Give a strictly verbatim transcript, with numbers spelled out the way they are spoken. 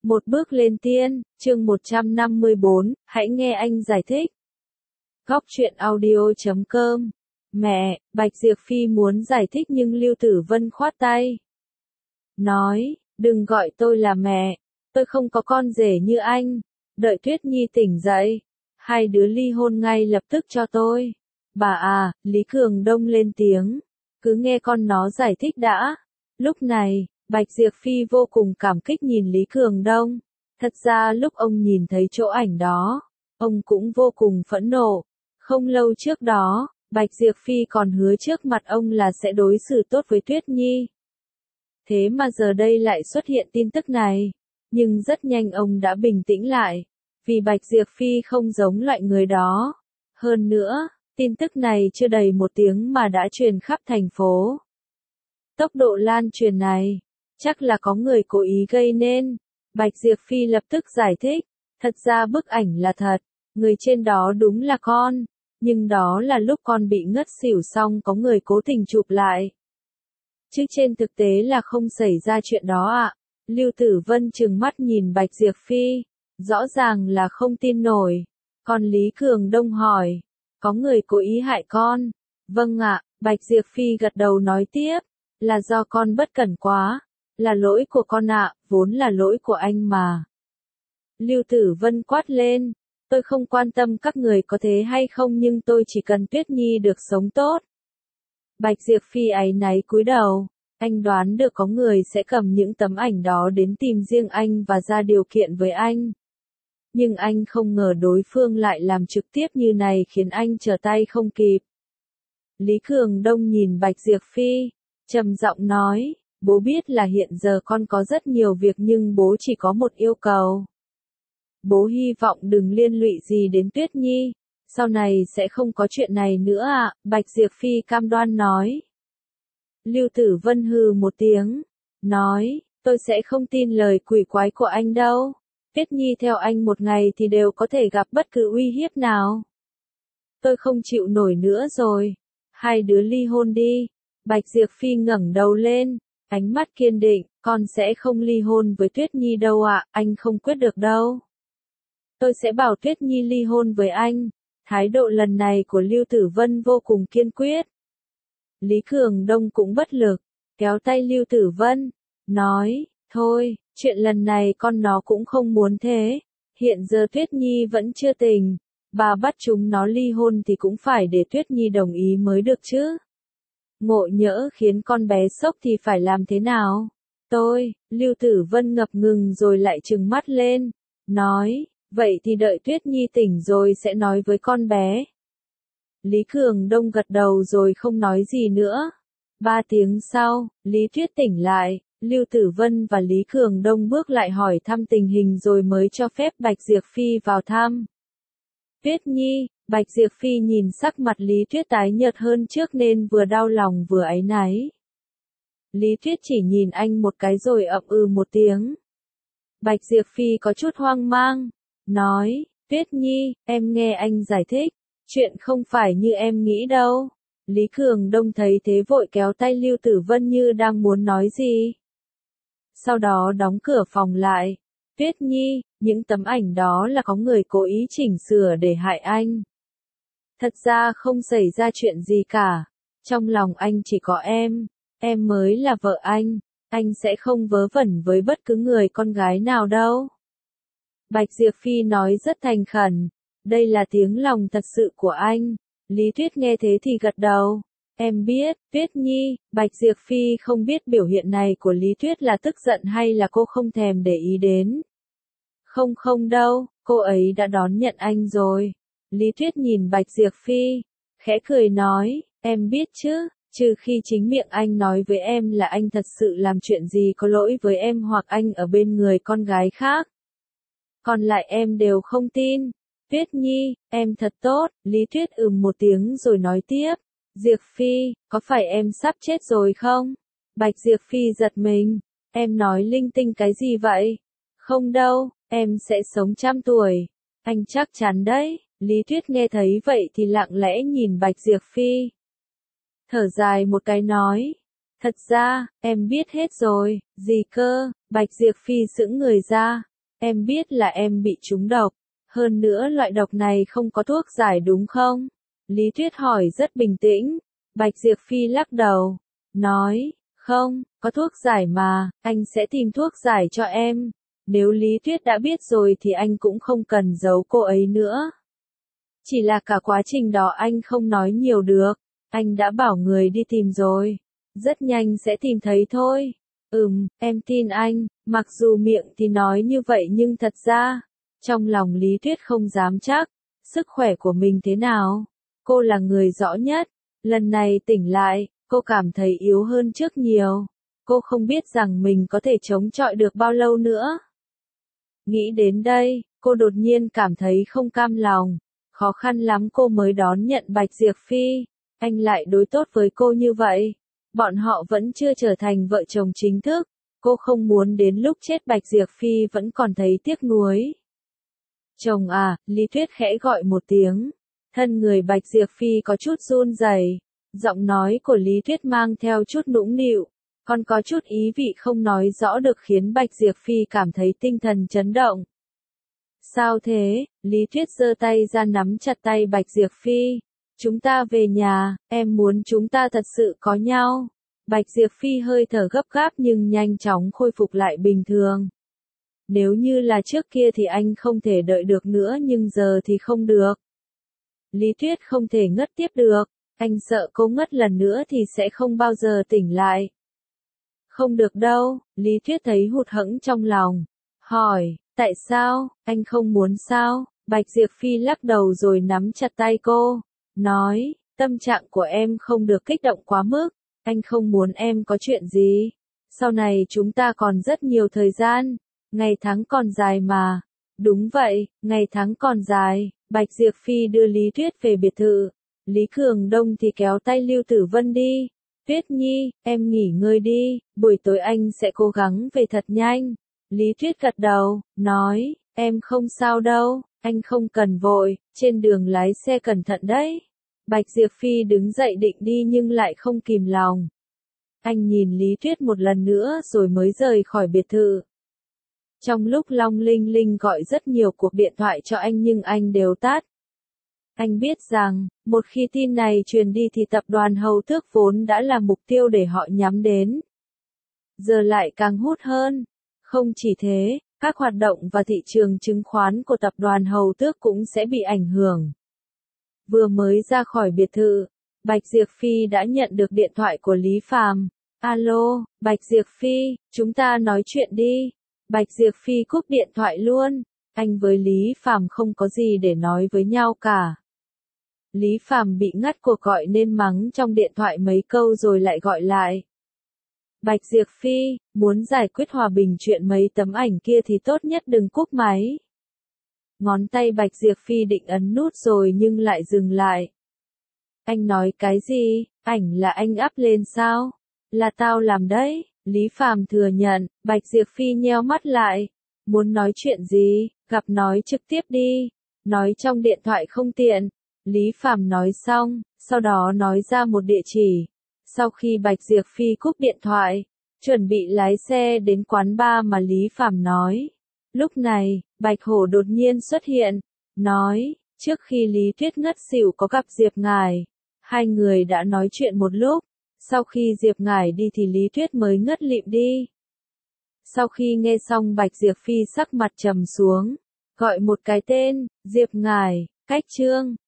Một bước lên tiên, chương một trăm năm mươi bốn, hãy nghe anh giải thích. Góc truyện audio chấm com. Mẹ, Bạch Diệp Phi muốn giải thích nhưng Lưu Tử Vân khoát tay. Nói, đừng gọi tôi là mẹ, tôi không có con rể như anh. Đợi Tuyết Nhi tỉnh dậy, hai đứa ly hôn ngay lập tức cho tôi. Bà à, Lý Cường Đông lên tiếng, cứ nghe con nó giải thích đã. Lúc này, Bạch Diệp Phi vô cùng cảm kích nhìn Lý Cường Đông. Thật ra lúc ông nhìn thấy chỗ ảnh đó, ông cũng vô cùng phẫn nộ. Không lâu trước đó, Bạch Diệp Phi còn hứa trước mặt ông là sẽ đối xử tốt với Tuyết Nhi. Thế mà giờ đây lại xuất hiện tin tức này. Nhưng rất nhanh ông đã bình tĩnh lại, vì Bạch Diệp Phi không giống loại người đó. Hơn nữa, tin tức này chưa đầy một tiếng mà đã truyền khắp thành phố. Tốc độ lan truyền này, chắc là có người cố ý gây nên. Bạch Diệp Phi lập tức giải thích, thật ra bức ảnh là thật, người trên đó đúng là con, nhưng đó là lúc con bị ngất xỉu xong có người cố tình chụp lại. Chứ trên thực tế là không xảy ra chuyện đó ạ. À. Lưu Tử Vân trừng mắt nhìn Bạch Diệp Phi, rõ ràng là không tin nổi. Còn Lý Cường Đông hỏi, có người cố ý hại con? Vâng ạ, Bạch Diệp Phi gật đầu nói tiếp, là do con bất cẩn quá, là lỗi của con ạ, vốn là lỗi của anh mà. Lưu Tử Vân quát lên, tôi không quan tâm các người có thế hay không nhưng tôi chỉ cần Tuyết Nhi được sống tốt. Bạch Diệp Phi áy náy cúi đầu, anh đoán được có người sẽ cầm những tấm ảnh đó đến tìm riêng anh và ra điều kiện với anh. Nhưng anh không ngờ đối phương lại làm trực tiếp như này khiến anh trở tay không kịp. Lý Cường Đông nhìn Bạch Diệp Phi, trầm giọng nói, bố biết là hiện giờ con có rất nhiều việc nhưng bố chỉ có một yêu cầu. Bố hy vọng đừng liên lụy gì đến Tuyết Nhi, sau này sẽ không có chuyện này nữa ạ, à, Bạch Diệp Phi cam đoan nói. Lưu Tử Vân hừ một tiếng, nói, tôi sẽ không tin lời quỷ quái của anh đâu. Tuyết Nhi theo anh một ngày thì đều có thể gặp bất cứ uy hiếp nào. Tôi không chịu nổi nữa rồi, hai đứa ly hôn đi. Bạch Diệp Phi ngẩng đầu lên, ánh mắt kiên định, con sẽ không ly hôn với Tuyết Nhi đâu ạ, à, anh không quyết được đâu. Tôi sẽ bảo Tuyết Nhi ly hôn với anh. Thái độ lần này của Lưu Tử Vân vô cùng kiên quyết. Lý Cường Đông cũng bất lực, kéo tay Lưu Tử Vân, nói, thôi, chuyện lần này con nó cũng không muốn thế. Hiện giờ Tuyết Nhi vẫn chưa tỉnh, bà bắt chúng nó ly hôn thì cũng phải để Tuyết Nhi đồng ý mới được chứ. Ngộ nhỡ khiến con bé sốc thì phải làm thế nào? Tôi, Lưu Tử Vân ngập ngừng rồi lại trừng mắt lên, nói, vậy thì đợi Tuyết Nhi tỉnh rồi sẽ nói với con bé. Lý Cường Đông gật đầu rồi không nói gì nữa. Ba tiếng sau, Lý Tuyết tỉnh lại, Lưu Tử Vân và Lý Cường Đông bước lại hỏi thăm tình hình rồi mới cho phép Bạch Diệp Phi vào thăm. Tuyết Nhi, Bạch Diệp Phi nhìn sắc mặt Lý Tuyết tái nhợt hơn trước nên vừa đau lòng vừa áy náy. Lý Tuyết chỉ nhìn anh một cái rồi ậm ừ một tiếng. Bạch Diệp Phi có chút hoang mang, nói, Tuyết Nhi, em nghe anh giải thích, chuyện không phải như em nghĩ đâu. Lý Cường Đông thấy thế vội kéo tay Lưu Tử Vân như đang muốn nói gì. Sau đó đóng cửa phòng lại. Tuyết Nhi, những tấm ảnh đó là có người cố ý chỉnh sửa để hại anh. Thật ra không xảy ra chuyện gì cả. Trong lòng anh chỉ có em, em mới là vợ anh, anh sẽ không vớ vẩn với bất cứ người con gái nào đâu. Bạch Diệp Phi nói rất thành khẩn, đây là tiếng lòng thật sự của anh. Lý Tuyết nghe thế thì gật đầu, em biết, Tuyết Nhi. Bạch Diệp Phi không biết biểu hiện này của Lý Tuyết là tức giận hay là cô không thèm để ý đến. Không không đâu, cô ấy đã đón nhận anh rồi. Lý Tuyết nhìn Bạch Diệp Phi, khẽ cười nói, em biết chứ, trừ khi chính miệng anh nói với em là anh thật sự làm chuyện gì có lỗi với em hoặc anh ở bên người con gái khác. Còn lại em đều không tin. Tuyết Nhi, em thật tốt. Lý Tuyết ừm một tiếng rồi nói tiếp, Diệp Phi, có phải em sắp chết rồi không? Bạch Diệp Phi giật mình, em nói linh tinh cái gì vậy? Không đâu, em sẽ sống trăm tuổi. Anh chắc chắn đấy. Lý Tuyết nghe thấy vậy thì lặng lẽ nhìn Bạch Diệp Phi. Thở dài một cái nói, thật ra, em biết hết rồi. Gì cơ? Bạch Diệp Phi sững người ra, em biết là em bị trúng độc. Hơn nữa loại độc này không có thuốc giải đúng không? Lý Tuyết hỏi rất bình tĩnh. Bạch Diệp Phi lắc đầu. Nói, không, có thuốc giải mà, anh sẽ tìm thuốc giải cho em. Nếu Lý Tuyết đã biết rồi thì anh cũng không cần giấu cô ấy nữa. Chỉ là cả quá trình đó anh không nói nhiều được. Anh đã bảo người đi tìm rồi. Rất nhanh sẽ tìm thấy thôi. Ừm, em tin anh, mặc dù miệng thì nói như vậy nhưng thật ra, trong lòng Lý Tuyết không dám chắc, sức khỏe của mình thế nào. Cô là người rõ nhất. Lần này tỉnh lại, cô cảm thấy yếu hơn trước nhiều. Cô không biết rằng mình có thể chống chọi được bao lâu nữa. Nghĩ đến đây, cô đột nhiên cảm thấy không cam lòng. Khó khăn lắm cô mới đón nhận Bạch Diệp Phi. Anh lại đối tốt với cô như vậy. Bọn họ vẫn chưa trở thành vợ chồng chính thức. Cô không muốn đến lúc chết Bạch Diệp Phi vẫn còn thấy tiếc nuối. Chồng à, Lý Tuyết khẽ gọi một tiếng. Thân người Bạch Diệp Phi có chút run rẩy. Giọng nói của Lý Tuyết mang theo chút nũng nịu, còn có chút ý vị không nói rõ được khiến Bạch Diệp Phi cảm thấy tinh thần chấn động. Sao thế? Lý Tuyết giơ tay ra nắm chặt tay Bạch Diệp Phi. Chúng ta về nhà, em muốn chúng ta thật sự có nhau. Bạch Diệp Phi hơi thở gấp gáp nhưng nhanh chóng khôi phục lại bình thường. Nếu như là trước kia thì anh không thể đợi được nữa nhưng giờ thì không được. Lý Tuyết không thể ngất tiếp được. Anh sợ cô ngất lần nữa thì sẽ không bao giờ tỉnh lại. Không được đâu, Lý Tuyết thấy hụt hẫng trong lòng. Hỏi, tại sao, anh không muốn sao? Bạch Diệp Phi lắc đầu rồi nắm chặt tay cô. Nói, tâm trạng của em không được kích động quá mức. Anh không muốn em có chuyện gì. Sau này chúng ta còn rất nhiều thời gian. Ngày tháng còn dài mà. Đúng vậy, ngày tháng còn dài. Bạch Diệp Phi đưa Lý Tuyết về biệt thự. Lý Cường Đông thì kéo tay Lưu Tử Vân đi. Tuyết Nhi, em nghỉ ngơi đi, buổi tối anh sẽ cố gắng về thật nhanh. Lý Tuyết gật đầu, nói, em không sao đâu, anh không cần vội, trên đường lái xe cẩn thận đấy. Bạch Diệp Phi đứng dậy định đi nhưng lại không kìm lòng. Anh nhìn Lý Tuyết một lần nữa rồi mới rời khỏi biệt thự. Trong lúc Long Linh Linh gọi rất nhiều cuộc điện thoại cho anh nhưng anh đều tắt. Anh biết rằng, một khi tin này truyền đi thì tập đoàn Hầu Tước vốn đã là mục tiêu để họ nhắm đến. Giờ lại càng hút hơn. Không chỉ thế, các hoạt động và thị trường chứng khoán của tập đoàn Hầu Tước cũng sẽ bị ảnh hưởng. Vừa mới ra khỏi biệt thự, Bạch Diệp Phi đã nhận được điện thoại của Lý Phàm. Alo, Bạch Diệp Phi, chúng ta nói chuyện đi. Bạch Diệp Phi cúp điện thoại luôn. Anh với Lý Phàm không có gì để nói với nhau cả. Lý Phàm bị ngắt cuộc gọi nên mắng trong điện thoại mấy câu rồi lại gọi lại. Bạch Diệp Phi, muốn giải quyết hòa bình chuyện mấy tấm ảnh kia thì tốt nhất đừng cúp máy. Ngón tay Bạch Diệp Phi định ấn nút rồi nhưng lại dừng lại. Anh nói cái gì? Ảnh là anh up lên sao? Là tao làm đấy. Lý Phàm thừa nhận. Bạch Diệp Phi nheo mắt lại. Muốn nói chuyện gì? Gặp nói trực tiếp đi. Nói trong điện thoại không tiện. Lý Phàm nói xong, sau đó nói ra một địa chỉ. Sau khi Bạch Diệp Phi cúp điện thoại, chuẩn bị lái xe đến quán bar mà Lý Phàm nói. Lúc này, Bạch Hổ đột nhiên xuất hiện, nói, trước khi Lý Tuyết ngất xỉu có gặp Diệp Ngải. Hai người đã nói chuyện một lúc, sau khi Diệp Ngải đi thì Lý Tuyết mới ngất lịm đi. Sau khi nghe xong Bạch Diệp Phi sắc mặt trầm xuống, gọi một cái tên, Diệp Ngải, cách Trương.